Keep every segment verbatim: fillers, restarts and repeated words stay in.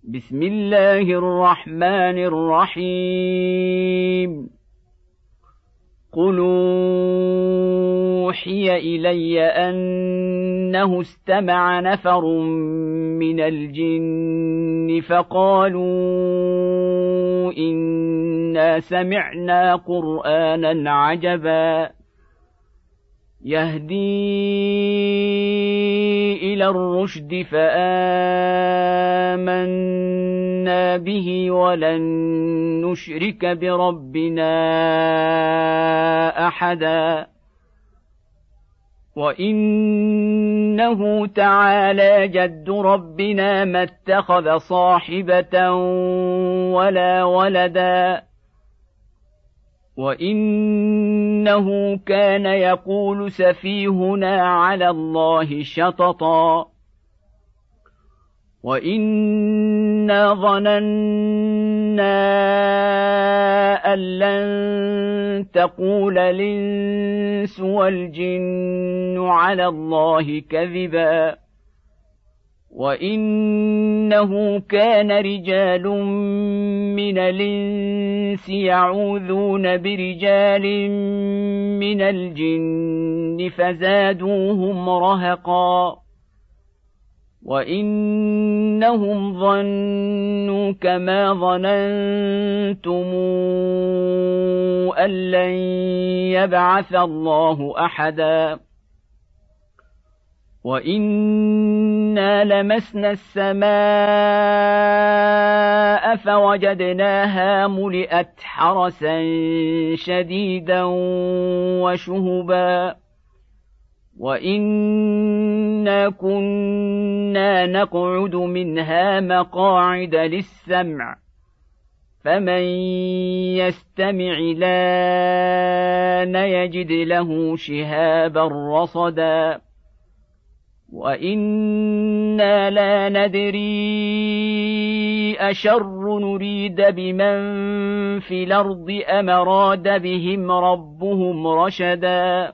بسم الله الرحمن الرحيم قل أوحي إلي أنه استمع نفر من الجن فقالوا إنا سمعنا قرآنا عجبا يهدي إلى الرشد فآمنا به ولن نشرك بربنا أحدا وإنه تعالى جد ربنا ما اتخذ صاحبة ولا ولدا وإنه كان يقول سفيهنا على الله شططا وإنا ظننا أن لن تقول الإنس والجن على الله كذبا وإنه كان رجال من الإنس يعوذون برجال من الجن فزادوهم رهقا وإنهم ظنوا كما ظننتم أن لن يبعث الله أحدا وإنا لمسنا السماء فوجدناها ملئت حرسا شديدا وشهبا وإنا كنا نقعد منها مقاعد للسمع فمن يستمع لان يجد له شهابا رصدا وإنا لا ندري أشر نريد بمن في الأرض أم أراد بهم ربهم رشدا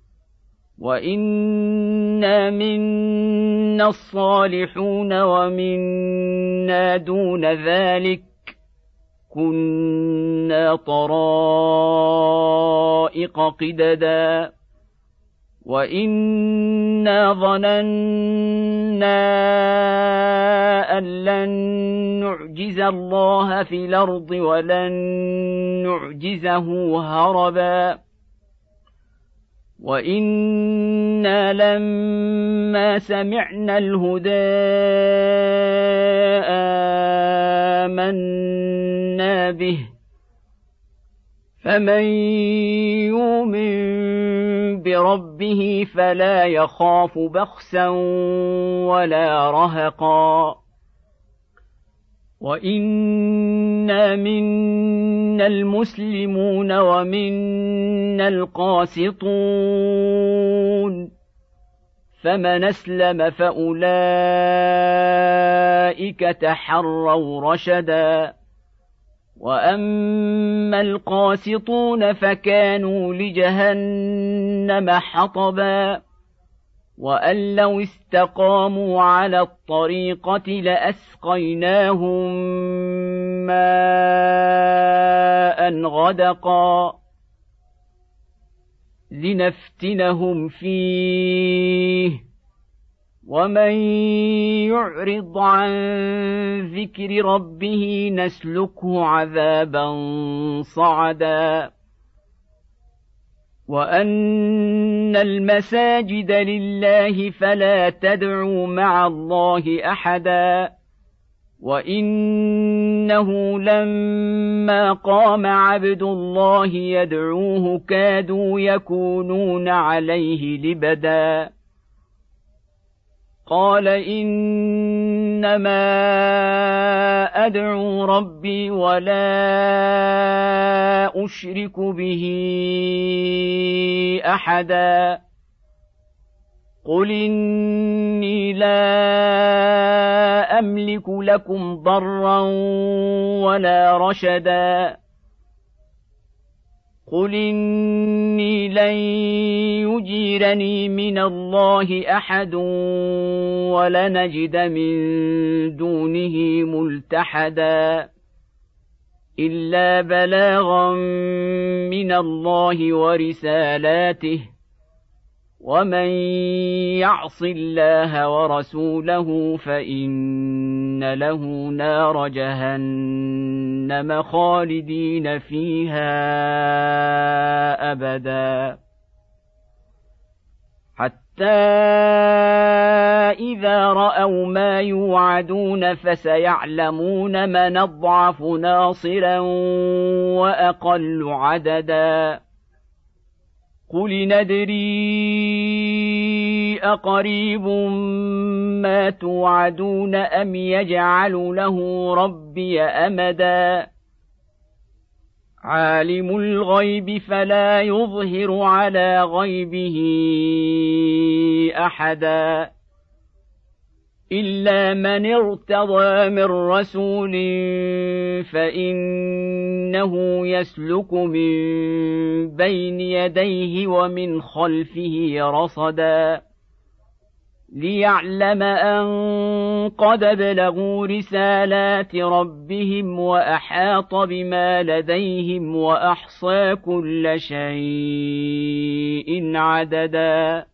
وإنا منا الصالحون ومنا دون ذلك كنا طرائق قددا وإنا ظننا أن لن نعجز الله في الأرض ولن نعجزه هربا وإنا لما سمعنا الهدى آمنا به فمن يؤمن بربه فلا يخاف بخسا ولا رهقا وإنا منا المسلمون ومنا القاسطون فمن أسلم فأولئك تحروا رشدا وأما القاسطون فكانوا لجهنم حطبا وأن لو استقاموا على الطريقة لأسقيناهم ماء غدقا لنفتنهم فيه ومن يعرض عن ذكر ربه نسلكه عذابا صعدا وأن المساجد لله فلا تدعوا مع الله أحدا وإنه لما قام عبد الله يدعوه كادوا يكونون عليه لبدا قال إنما أدعو ربي ولا أشرك به أحدا قل إني لا أملك لكم ضرا ولا رشدا قل إني لن يجيرني من الله أحد ولنجد من دونه ملتحدا إلا بلاغا من الله ورسالاته ومن يعص الله ورسوله فإن له نار جهنم خالدين فيها أبدا حتى إذا رأوا ما يوعدون فسيعلمون من أضعف ناصرا وأقل عددا قل ندري أقريب ما توعدون أم يجعل له ربي أمدا عالم الغيب فلا يظهر على غيبه أحدا إلا من ارتضى من رسول فإنه يسلك من بين يديه ومن خلفه رصدا ليعلم أن قد بلغوا رسالات ربهم وأحاط بما لديهم وأحصى كل شيء عددا